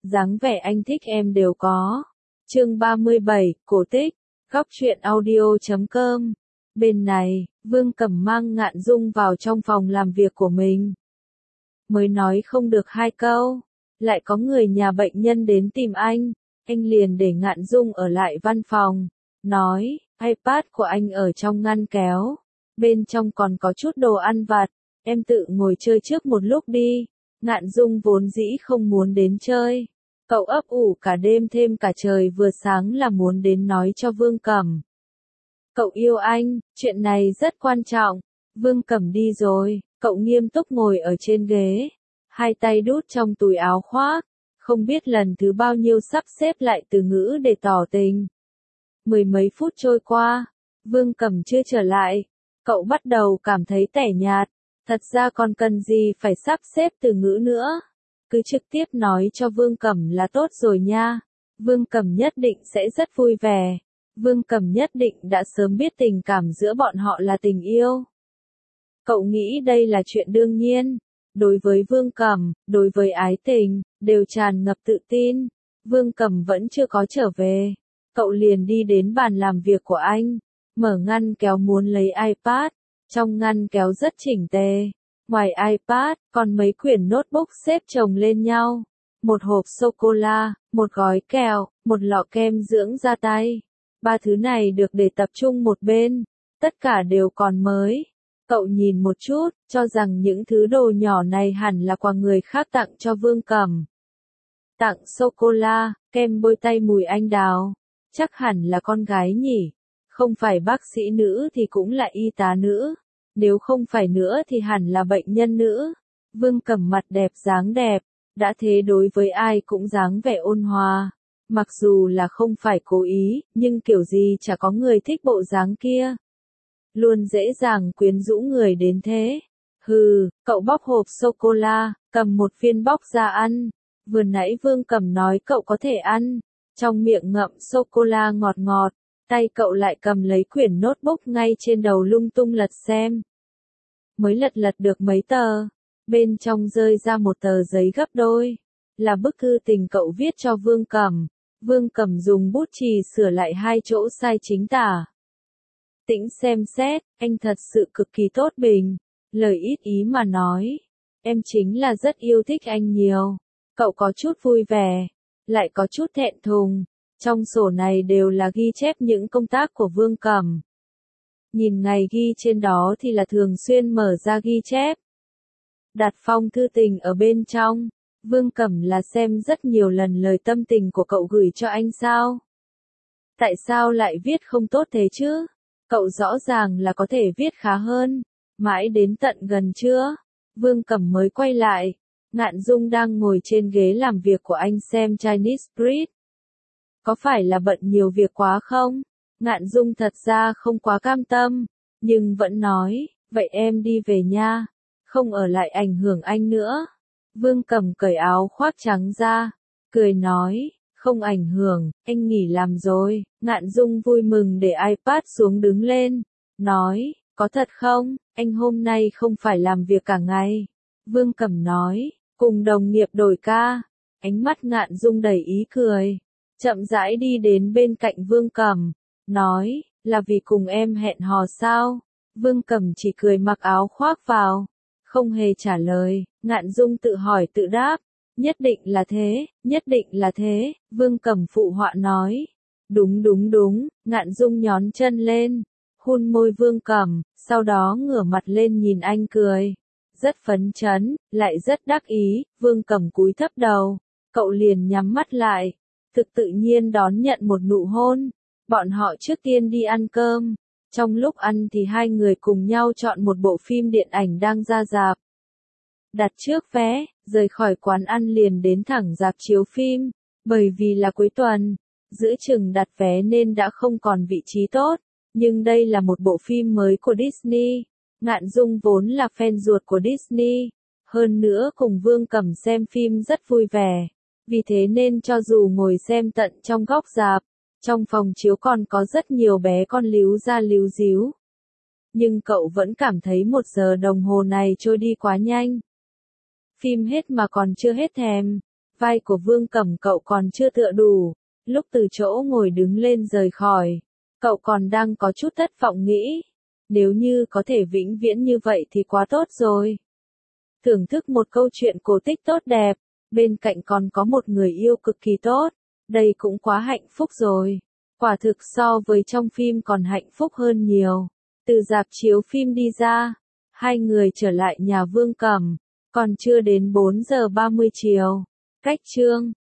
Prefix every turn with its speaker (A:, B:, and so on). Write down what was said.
A: dáng vẻ anh thích em đều có. Chương 37, cổ tích, góc truyện audio.com. Bên này, Vương Cẩm mang Ngạn Dung vào trong phòng làm việc của mình. Mới nói không được 2 câu, lại có người nhà bệnh nhân đến tìm anh liền để Ngạn Dung ở lại văn phòng, nói, iPad của anh ở trong ngăn kéo, bên trong còn có chút đồ ăn vặt, em tự ngồi chơi trước một lúc đi. Ngạn Dung vốn dĩ không muốn đến chơi, cậu ấp ủ cả đêm thêm cả trời vừa sáng là muốn đến nói cho Vương Cẩm. Cậu yêu anh, chuyện này rất quan trọng. Vương Cẩm đi rồi, cậu nghiêm túc ngồi ở trên ghế, hai tay đút trong túi áo khoác, không biết lần thứ bao nhiêu sắp xếp lại từ ngữ để tỏ tình. 10 mấy phút trôi qua, Vương Cẩm chưa trở lại, cậu bắt đầu cảm thấy tẻ nhạt, thật ra còn cần gì phải sắp xếp từ ngữ nữa, cứ trực tiếp nói cho Vương Cẩm là tốt rồi nha. Vương Cẩm nhất định sẽ rất vui vẻ. Vương Cẩm nhất định đã sớm biết tình cảm giữa bọn họ là tình yêu. Cậu nghĩ đây là chuyện đương nhiên. Đối với Vương Cẩm, đối với ái tình, đều tràn ngập tự tin. Vương Cẩm vẫn chưa có trở về. Cậu liền đi đến bàn làm việc của anh, mở ngăn kéo muốn lấy iPad. Trong ngăn kéo rất chỉnh tề. Ngoài iPad, còn mấy quyển notebook xếp chồng lên nhau. Một hộp sô-cô-la, một gói kẹo, một lọ kem dưỡng da tay. 3 thứ này được để tập trung một bên, tất cả đều còn mới. Cậu nhìn một chút, cho rằng những thứ đồ nhỏ này hẳn là quà người khác tặng cho Vương Cẩm. Tặng sô-cô-la, kem bôi tay mùi anh đào, chắc hẳn là con gái nhỉ, không phải bác sĩ nữ thì cũng là y tá nữ, nếu không phải nữa thì hẳn là bệnh nhân nữ. Vương Cẩm mặt đẹp dáng đẹp, đã thế đối với ai cũng dáng vẻ ôn hòa. Mặc dù là không phải cố ý, nhưng kiểu gì chả có người thích bộ dáng kia. Luôn dễ dàng quyến rũ người đến thế. Hừ, cậu bóc hộp sô-cô-la, cầm một viên bóc ra ăn. Vừa nãy Vương Cẩm nói cậu có thể ăn. Trong miệng ngậm sô-cô-la ngọt ngọt, tay cậu lại cầm lấy quyển notebook ngay trên đầu lung tung lật xem. Mới lật được mấy tờ, bên trong rơi ra một tờ giấy gấp đôi. Là bức thư tình cậu viết cho Vương Cẩm. Vương Cẩm dùng bút chì sửa lại 2 chỗ sai chính tả. Tĩnh xem xét, anh thật sự cực kỳ tốt bình. Lời ít ý mà nói. Em chính là rất yêu thích anh nhiều. Cậu có chút vui vẻ, lại có chút thẹn thùng. Trong sổ này đều là ghi chép những công tác của Vương Cẩm. Nhìn ngày ghi trên đó thì là thường xuyên mở ra ghi chép. Đặt phong thư tình ở bên trong. Vương Cẩm là xem rất nhiều lần lời tâm tình của cậu gửi cho anh sao? Tại sao lại viết không tốt thế chứ? Cậu rõ ràng là có thể viết khá hơn. Mãi đến tận gần trưa, Vương Cẩm mới quay lại. Ngạn Dung đang ngồi trên ghế làm việc của anh xem Chinese Street. Có phải là bận nhiều việc quá không? Ngạn Dung thật ra không quá cam tâm, nhưng vẫn nói, vậy em đi về nha, không ở lại ảnh hưởng anh nữa. Vương Cẩm cởi áo khoác trắng ra, cười nói, không ảnh hưởng, anh nghỉ làm rồi. Ngạn Dung vui mừng để iPad xuống đứng lên, nói, có thật không, anh hôm nay không phải làm việc cả ngày. Vương Cẩm nói, cùng đồng nghiệp đổi ca. Ánh mắt Ngạn Dung đầy ý cười, chậm rãi đi đến bên cạnh Vương Cẩm, nói, là vì cùng em hẹn hò sao? Vương Cẩm chỉ cười mặc áo khoác vào, không hề trả lời. Ngạn Dung tự hỏi tự đáp, nhất định là thế, nhất định là thế. Vương Cẩm phụ họa nói, đúng. Ngạn Dung nhón chân lên, hôn môi Vương Cẩm, sau đó ngửa mặt lên nhìn anh cười, rất phấn chấn, lại rất đắc ý. Vương Cẩm cúi thấp đầu, cậu liền nhắm mắt lại, thực tự nhiên đón nhận một nụ hôn. Bọn họ trước tiên đi ăn cơm, trong lúc ăn thì hai người cùng nhau chọn một bộ phim điện ảnh đang ra rạp. Đặt trước vé, rời khỏi quán ăn liền đến thẳng rạp chiếu phim, bởi vì là cuối tuần, giữa chừng đặt vé nên đã không còn vị trí tốt, nhưng đây là một bộ phim mới của Disney. Ngạn Dung vốn là fan ruột của Disney, hơn nữa cùng Vương Cẩm xem phim rất vui vẻ, vì thế nên cho dù ngồi xem tận trong góc rạp, trong phòng chiếu còn có rất nhiều bé con líu ra líu díu. Nhưng cậu vẫn cảm thấy 1 giờ đồng hồ này trôi đi quá nhanh. Phim hết mà còn chưa hết thèm. Vai của Vương Cẩm cậu còn chưa tựa đủ, lúc từ chỗ ngồi đứng lên rời khỏi, cậu còn đang có chút thất vọng nghĩ, nếu như có thể vĩnh viễn như vậy thì quá tốt rồi. Thưởng thức một câu chuyện cổ tích tốt đẹp, bên cạnh còn có một người yêu cực kỳ tốt, đây cũng quá hạnh phúc rồi. Quả thực so với trong phim còn hạnh phúc hơn nhiều. Từ rạp chiếu phim đi ra, hai người trở lại nhà Vương Cẩm, còn chưa đến 4 giờ 30 chiều. Cách chương